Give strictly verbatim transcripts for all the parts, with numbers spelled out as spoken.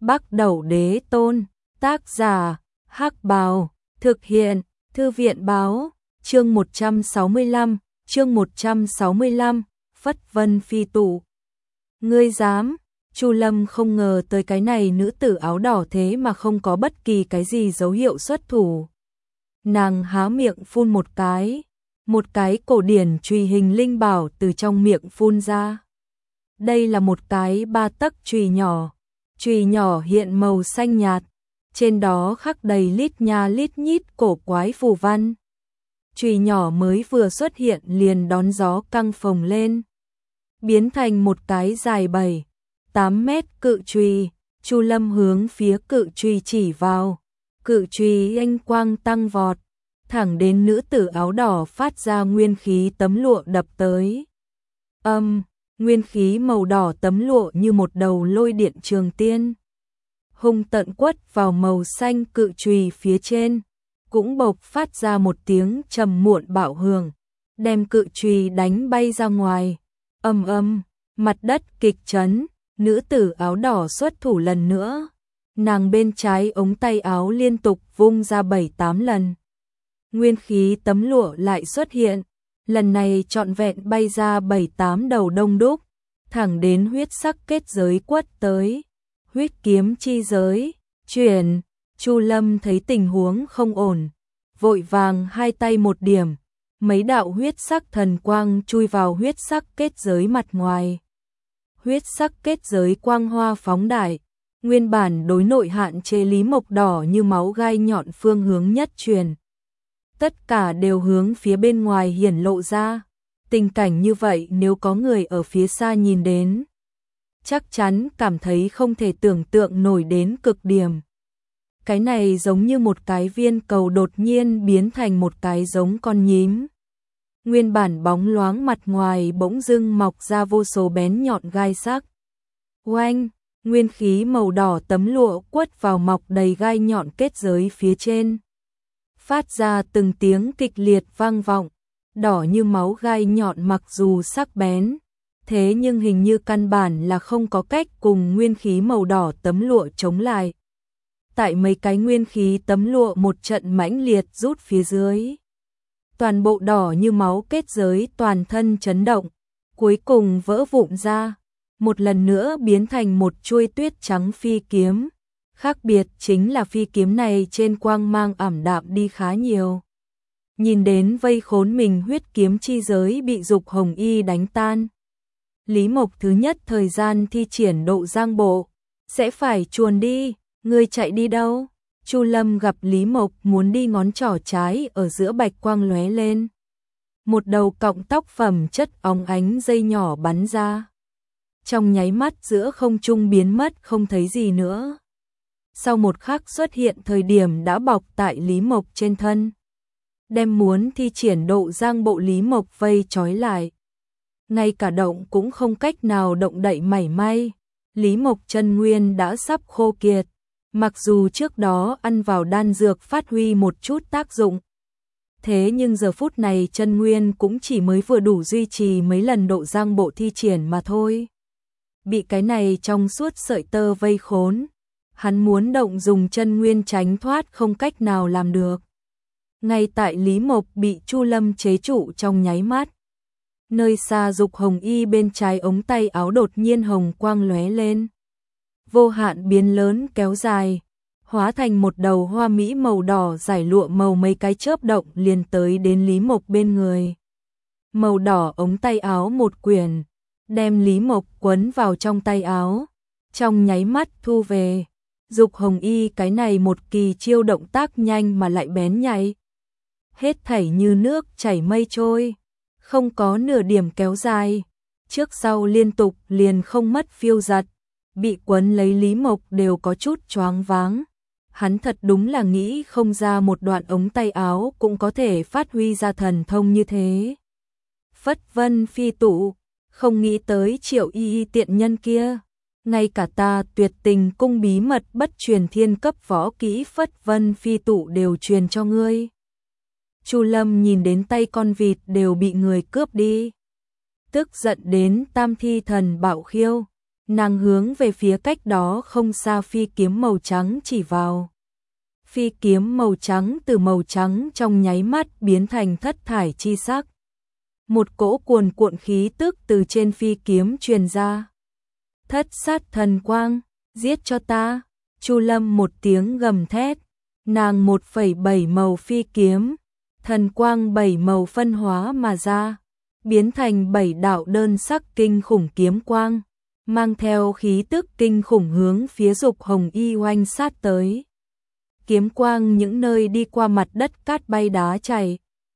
Bắc Đẩu Đế Tôn, tác giả, Hắc Bào, thực hiện, Thư viện báo, chương một trăm sáu mươi lăm, chương một trăm sáu mươi lăm, Phất Vân Phi Tụ. Ngươi dám? Chu Lâm không ngờ tới cái này nữ tử áo đỏ thế mà không có bất kỳ cái gì dấu hiệu xuất thủ. Nàng há miệng phun một cái, một cái cổ điển chùy hình linh bảo từ trong miệng phun ra. Đây là một cái ba tấc chùy nhỏ, chùy nhỏ hiện màu xanh nhạt, trên đó khắc đầy lít nha lít nhít cổ quái phù văn. Chùy nhỏ mới vừa xuất hiện liền đón gió căng phồng lên, biến thành một cái dài bảy, tám mét cự chùy. Chu Lâm hướng phía cự chùy chỉ vào, cự chùy anh quang tăng vọt, thẳng đến nữ tử áo đỏ phát ra nguyên khí tấm lụa đập tới. Âm, um, nguyên khí màu đỏ tấm lụa như một đầu lôi điện trường tiên, hung tận quất vào màu xanh cự chùy phía trên, cũng bộc phát ra một tiếng trầm muộn bạo hưởng, đem cự chùy đánh bay ra ngoài. Âm âm, mặt đất kịch chấn, nữ tử áo đỏ xuất thủ lần nữa, nàng bên trái ống tay áo liên tục vung ra bảy tám lần. Nguyên khí tấm lụa lại xuất hiện, lần này trọn vẹn bay ra bảy tám đầu đông đúc, thẳng đến huyết sắc kết giới quất tới. Huyết kiếm chi giới, chuyển, Chu Lâm thấy tình huống không ổn, vội vàng hai tay một điểm, mấy đạo huyết sắc thần quang chui vào huyết sắc kết giới mặt ngoài. Huyết sắc kết giới quang hoa phóng đại, nguyên bản đối nội hạn chế Lý Mộc đỏ như máu gai nhọn phương hướng nhất truyền. Tất cả đều hướng phía bên ngoài hiển lộ ra, tình cảnh như vậy nếu có người ở phía xa nhìn đến, chắc chắn cảm thấy không thể tưởng tượng nổi đến cực điểm. Cái này giống như một cái viên cầu đột nhiên biến thành một cái giống con nhím. Nguyên bản bóng loáng mặt ngoài bỗng dưng mọc ra vô số bén nhọn gai sắc. Oanh, nguyên khí màu đỏ tấm lụa quất vào mọc đầy gai nhọn kết giới phía trên, phát ra từng tiếng kịch liệt vang vọng. Đỏ như máu gai nhọn mặc dù sắc bén, thế nhưng hình như căn bản là không có cách cùng nguyên khí màu đỏ tấm lụa chống lại. Tại mấy cái nguyên khí tấm lụa một trận mãnh liệt rút phía dưới, toàn bộ đỏ như máu kết giới toàn thân chấn động, cuối cùng vỡ vụn ra, một lần nữa biến thành một chuôi tuyết trắng phi kiếm. Khác biệt chính là phi kiếm này trên quang mang ảm đạm đi khá nhiều. Nhìn đến vây khốn mình huyết kiếm chi giới bị Dục Hồng Y đánh tan, Lý Mộc thứ nhất thời gian thi triển độ giang bộ, sẽ phải chuồn đi. Ngươi chạy đi đâu? Chu Lâm gặp Lý Mộc muốn đi, ngón trỏ trái ở giữa bạch quang lóe lên, một đầu cọng tóc phẩm chất óng ánh dây nhỏ bắn ra, trong nháy mắt giữa không trung biến mất không thấy gì nữa. Sau một khắc xuất hiện thời điểm đã bọc tại Lý Mộc trên thân, đem muốn thi triển độ giang bộ Lý Mộc vây trói lại, ngay cả động cũng không cách nào động đậy mảy may. Lý Mộc chân nguyên đã sắp khô kiệt, mặc dù trước đó ăn vào đan dược phát huy một chút tác dụng, thế nhưng giờ phút này chân nguyên cũng chỉ mới vừa đủ duy trì mấy lần độ giang bộ thi triển mà thôi. Bị cái này trong suốt sợi tơ vây khốn, hắn muốn động dùng chân nguyên tránh thoát không cách nào làm được. Ngay tại Lý Mộc bị Chu Lâm chế trụ trong nháy mắt, nơi xa Dục Hồng Y bên trái ống tay áo đột nhiên hồng quang lóe lên, vô hạn biến lớn kéo dài, hóa thành một đầu hoa mỹ màu đỏ giải lụa màu, mấy cái chớp động liền tới đến Lý Mộc bên người. Màu đỏ ống tay áo một quyển, đem Lý Mộc quấn vào trong tay áo, trong nháy mắt thu về. Dục Hồng Y cái này một kỳ chiêu động tác nhanh mà lại bén nhạy, hết thảy như nước chảy mây trôi, không có nửa điểm kéo dài, trước sau liên tục liền không mất phiêu giật. Bị quấn lấy Lý Mộc đều có chút choáng váng, hắn thật đúng là nghĩ không ra một đoạn ống tay áo cũng có thể phát huy ra thần thông như thế. Phất Vân Phi Tụ, không nghĩ tới Triệu Y Y tiện nhân kia, ngay cả ta Tuyệt Tình cung bí mật bất truyền thiên cấp võ kỹ Phất Vân Phi Tụ đều truyền cho ngươi. Chu Lâm nhìn đến tay con vịt đều bị người cướp đi, tức giận đến tam thi thần bạo khiêu. nàng hướng về phía cách đó không xa phi kiếm màu trắng chỉ vào. Phi kiếm màu trắng từ màu trắng trong nháy mắt biến thành thất thải chi sắc. Một cỗ cuồn cuộn khí tức từ trên phi kiếm truyền ra. Thất sát thần quang, giết cho ta. Chu Lâm một tiếng gầm thét, nàng một phẩy bảy màu phi kiếm, thần quang bảy màu phân hóa mà ra, biến thành bảy đạo đơn sắc kinh khủng kiếm quang, mang theo khí tức kinh khủng hướng phía Dục Hồng Y oanh sát tới. Kiếm quang những nơi đi qua mặt đất cát bay đá chảy,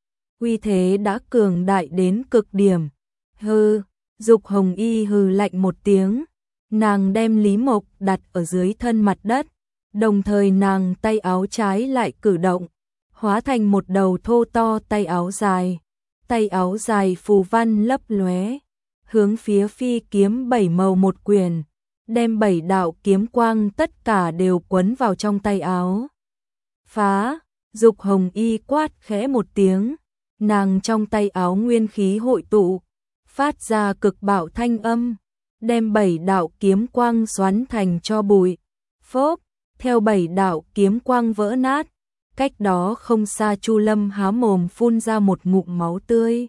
uy thế đã cường đại đến cực điểm. Hừ, Dục Hồng Y hừ lạnh một tiếng, nàng đem Lý Mộc đặt ở dưới thân mặt đất, đồng thời nàng tay áo trái lại cử động, hóa thành một đầu thô to tay áo dài. Tay áo dài phù văn lấp lóe, hướng phía phi kiếm bảy màu một quyền, đem bảy đạo kiếm quang tất cả đều quấn vào trong tay áo. Phá, Dục Hồng Y quát khẽ một tiếng, nàng trong tay áo nguyên khí hội tụ, phát ra cực bạo thanh âm, đem bảy đạo kiếm quang xoắn thành tro bụi. Phốp, theo bảy đạo kiếm quang vỡ nát, cách đó không xa Chu Lâm há mồm phun ra một ngụm máu tươi.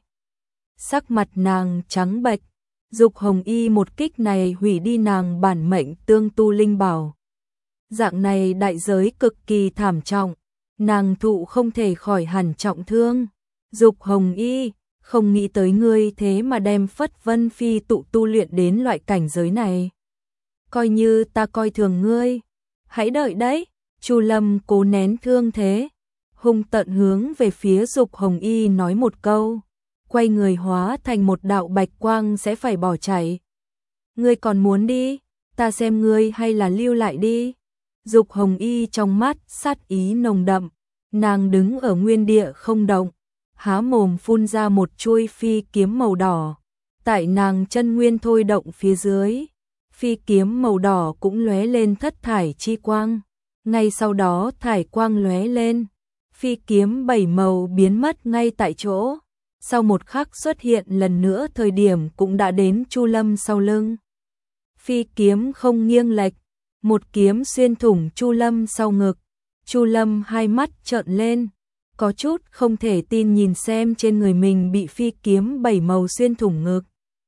Sắc mặt nàng trắng bệch, Dục Hồng Y một kích này hủy đi nàng bản mệnh tương tu linh bảo. Dạng này đại giới cực kỳ thảm trọng, nàng thụ không thể khỏi hẳn trọng thương. Dục Hồng Y, không nghĩ tới ngươi thế mà đem Phất Vân Phi tụ tu luyện đến loại cảnh giới này. Coi như ta coi thường ngươi, hãy đợi đấy. Chu Lâm cố nén thương thế, hung tợn hướng về phía Dục Hồng Y nói một câu, quay người hóa thành một đạo bạch quang sẽ phải bỏ chạy. Ngươi còn muốn đi, ta xem ngươi hay là lưu lại đi. Dục Hồng Y trong mắt sát ý nồng đậm, nàng đứng ở nguyên địa không động, há mồm phun ra một chuôi phi kiếm màu đỏ. Tại nàng chân nguyên thôi động phía dưới, phi kiếm màu đỏ cũng lóe lên thất thải chi quang. Ngay sau đó thải quang lóe lên, phi kiếm bảy màu biến mất ngay tại chỗ. Sau một khắc xuất hiện lần nữa thời điểm cũng đã đến Chu Lâm sau lưng. Phi kiếm không nghiêng lệch, một kiếm xuyên thủng Chu Lâm sau ngực. Chu Lâm hai mắt trợn lên, có chút không thể tin nhìn xem trên người mình bị phi kiếm bảy màu xuyên thủng ngực.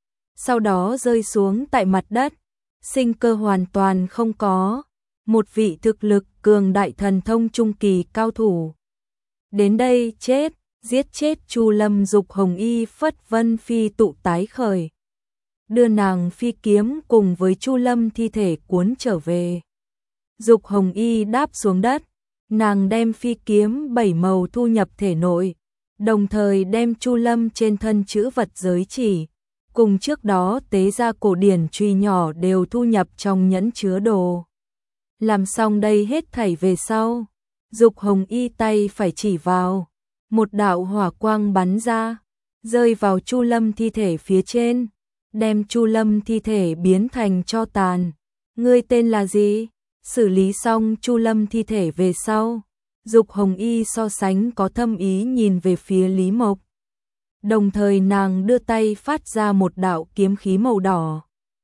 Sau đó rơi xuống tại mặt đất, sinh cơ hoàn toàn không có. Một vị thực lực cường đại thần thông trung kỳ cao thủ. Đến đây chết, giết chết Chu Lâm. Dục Hồng Y Phất Vân Phi tụ tái khởi, đưa nàng phi kiếm cùng với Chu Lâm thi thể cuốn trở về. Dục Hồng Y đáp xuống đất, nàng đem phi kiếm bảy màu thu nhập thể nội, đồng thời đem Chu Lâm trên thân chữ vật giới chỉ, cùng trước đó tế ra cổ điển truy nhỏ đều thu nhập trong nhẫn chứa đồ. Làm xong đây hết thảy về sau, Dục Hồng Y tay phải chỉ vào, một đạo hỏa quang bắn ra, rơi vào Chu Lâm thi thể phía trên, đem Chu Lâm thi thể biến thành tro tàn. Ngươi tên là gì? Xử lý xong Chu Lâm thi thể về sau, Dục Hồng Y so sánh có thâm ý nhìn về phía Lý Mộc. Đồng thời nàng đưa tay phát ra một đạo kiếm khí màu đỏ,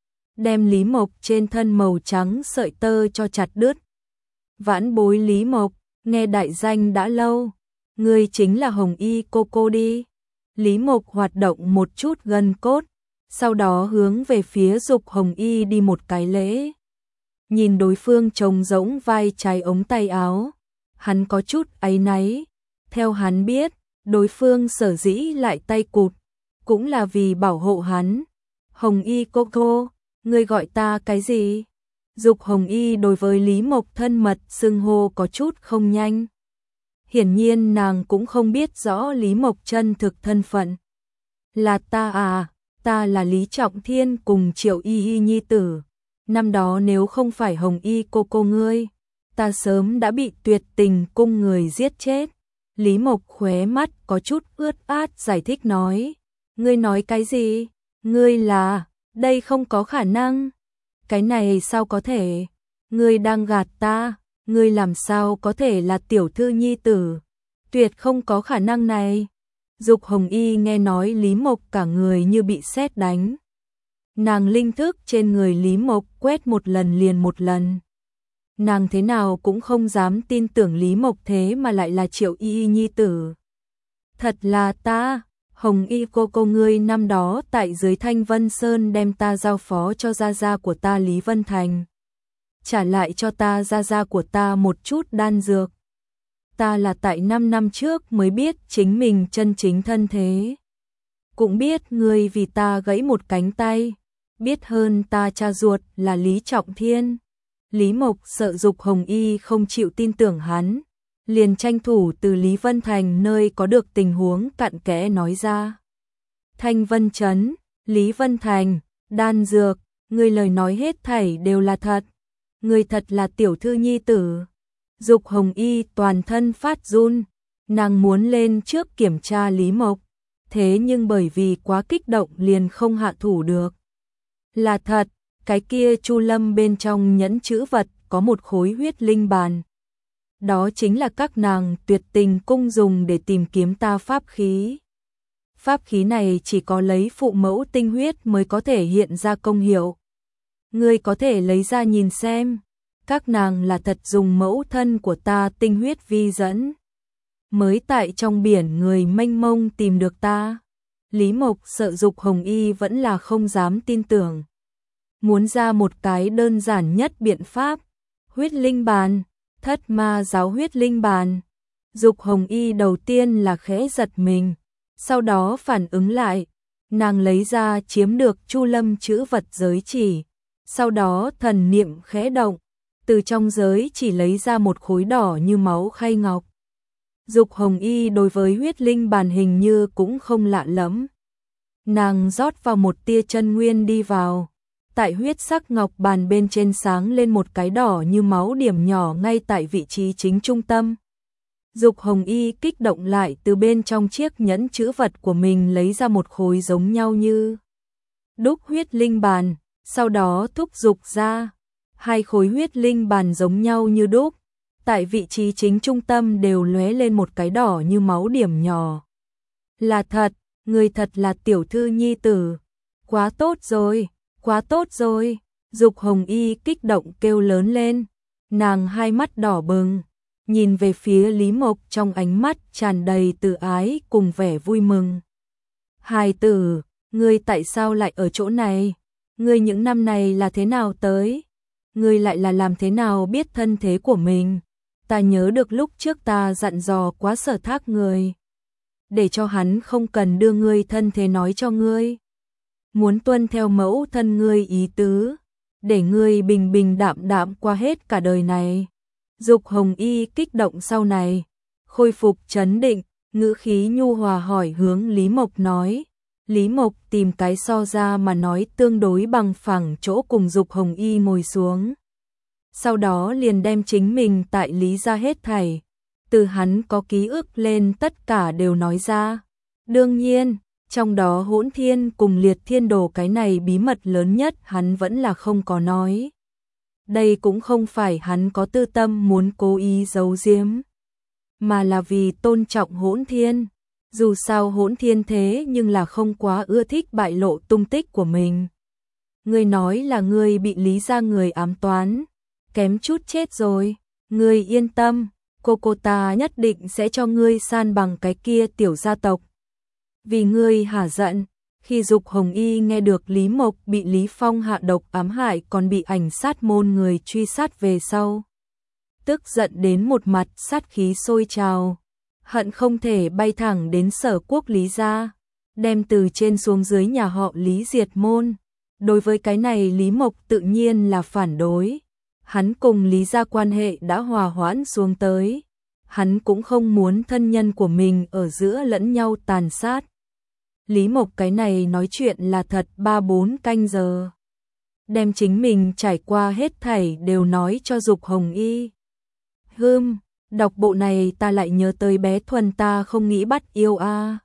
đem Lý Mộc trên thân màu trắng sợi tơ cho chặt đứt. Vãn bối Lý Mộc, nghe đại danh đã lâu, ngươi chính là Hồng Y cô cô đi. Lý Mộc hoạt động một chút gân cốt, sau đó hướng về phía Dục Hồng Y đi một cái lễ. Nhìn đối phương trông rỗng vai trái ống tay áo, hắn có chút áy náy. Theo hắn biết, đối phương sở dĩ lại tay cụt, cũng là vì bảo hộ hắn. Hồng Y cô cô, ngươi gọi ta cái gì? Dục Hồng Y đối với Lý Mộc thân mật xưng hô có chút không nhanh. Hiển nhiên nàng cũng không biết rõ Lý Mộc chân thực thân phận. Là ta à, ta là Lý Trọng Thiên cùng Triệu Y Y nhi tử. Năm đó nếu không phải Hồng Y cô cô ngươi, ta sớm đã bị Tuyệt Tình cung người giết chết. Lý Mộc khóe mắt có chút ướt át giải thích nói. Ngươi nói cái gì? Ngươi là... Đây không có khả năng. Cái này sao có thể? Ngươi đang gạt ta. Ngươi làm sao có thể là tiểu thư nhi tử? Tuyệt không có khả năng này. Dục Hồng Y nghe nói Lý Mộc cả người như bị sét đánh. Nàng linh thức trên người Lý Mộc quét một lần liền một lần. Nàng thế nào cũng không dám tin tưởng Lý Mộc thế mà lại là Triệu Y Y nhi tử. Thật là ta, Hồng Y cô cô ngươi năm đó tại dưới Thanh Vân Sơn đem ta giao phó cho gia gia của ta Lý Vân Thành. Trả lại cho ta gia gia của ta một chút đan dược. Ta là tại năm năm trước mới biết chính mình chân chính thân thế. Cũng biết ngươi vì ta gãy một cánh tay. Biết hơn ta cha ruột là Lý Trọng Thiên. Lý Mộc sợ Dục Hồng Y không chịu tin tưởng hắn, liền tranh thủ từ Lý Vân Thành nơi có được tình huống cặn kẽ nói ra. Thanh Vân Trấn, Lý Vân Thành, đan dược, ngươi lời nói hết thảy đều là thật. Ngươi thật là tiểu thư nhi tử. Dục Hồng Y toàn thân phát run, nàng muốn lên trước kiểm tra Lý Mộc, thế nhưng bởi vì quá kích động liền không hạ thủ được. Là thật, cái kia Chu Lâm bên trong nhẫn chữ vật có một khối huyết linh bàn. Đó chính là các nàng tuyệt tình cung dùng để tìm kiếm ta pháp khí. Pháp khí này chỉ có lấy phụ mẫu tinh huyết mới có thể hiện ra công hiệu. Ngươi có thể lấy ra nhìn xem. Các nàng là thật dùng mẫu thân của ta tinh huyết vi dẫn. Mới tại trong biển người mênh mông tìm được ta. Lý Mộc sợ Dục Hồng Y vẫn là không dám tin tưởng. Muốn ra một cái đơn giản nhất biện pháp. Huyết linh bàn, thất ma giáo huyết linh bàn. Dục Hồng Y đầu tiên là khẽ giật mình. Sau đó phản ứng lại. Nàng lấy ra chiếm được Chu Lâm chữ vật giới chỉ. Sau đó thần niệm khẽ động. Từ trong giới chỉ lấy ra một khối đỏ như máu khay ngọc. Dục Hồng Y đối với huyết linh bàn hình như cũng không lạ lắm. Nàng rót vào một tia chân nguyên đi vào. Tại huyết sắc ngọc bàn bên trên sáng lên một cái đỏ như máu điểm nhỏ ngay tại vị trí chính trung tâm. Dục Hồng Y kích động lại từ bên trong chiếc nhẫn chữ vật của mình lấy ra một khối giống nhau như đúc huyết linh bàn, sau đó thúc dục ra. Hai khối huyết linh bàn giống nhau như đúc, tại vị trí chính trung tâm đều lóe lên một cái đỏ như máu điểm nhỏ. Là thật, người thật là tiểu thư nhi tử. Quá tốt rồi, quá tốt rồi. Dục Hồng Y kích động kêu lớn lên. Nàng hai mắt đỏ bừng, nhìn về phía Lý Mộc trong ánh mắt tràn đầy từ ái cùng vẻ vui mừng. Hài tử, ngươi tại sao lại ở chỗ này? Ngươi những năm này là thế nào tới? Ngươi lại là làm thế nào biết thân thế của mình? Ta nhớ được lúc trước ta dặn dò quá Sở Thác người, để cho hắn không cần đưa ngươi thân thế nói cho ngươi. Muốn tuân theo mẫu thân ngươi ý tứ, để ngươi bình bình đạm đạm qua hết cả đời này. Dục Hồng Y kích động sau này, khôi phục trấn định, ngữ khí nhu hòa hỏi hướng Lý Mộc nói. Lý Mộc tìm cái so ra mà nói tương đối bằng phẳng chỗ cùng Dục Hồng Y ngồi xuống. Sau đó liền đem chính mình tại Lý gia hết thảy, từ hắn có ký ức lên tất cả đều nói ra. Đương nhiên, trong đó Hỗn Thiên cùng Liệt Thiên Đồ cái này bí mật lớn nhất hắn vẫn là không có nói. Đây cũng không phải hắn có tư tâm muốn cố ý giấu giếm, mà là vì tôn trọng Hỗn Thiên. Dù sao Hỗn Thiên thế nhưng là không quá ưa thích bại lộ tung tích của mình. Ngươi nói là ngươi bị Lý gia người ám toán, kém chút chết rồi. Ngươi yên tâm, cô cô ta nhất định sẽ cho ngươi san bằng cái kia tiểu gia tộc. Vì ngươi hả giận, khi Dục Hồng Y nghe được Lý Mộc bị Lý Phong hạ độc ám hại còn bị ảnh sát môn người truy sát về sau, tức giận đến một mặt sát khí sôi trào, hận không thể bay thẳng đến Sở Quốc Lý gia, đem từ trên xuống dưới nhà họ Lý diệt môn. Đối với cái này Lý Mộc tự nhiên là phản đối. Hắn cùng Lý gia quan hệ đã hòa hoãn xuống tới. Hắn cũng không muốn thân nhân của mình ở giữa lẫn nhau tàn sát. Lý Mộc cái này nói chuyện là thật ba bốn canh giờ. Đem chính mình trải qua hết thảy đều nói cho Dục Hồng Y. Hừm, đọc bộ này ta lại nhớ tới bé Thuần ta không nghĩ bắt yêu a. À.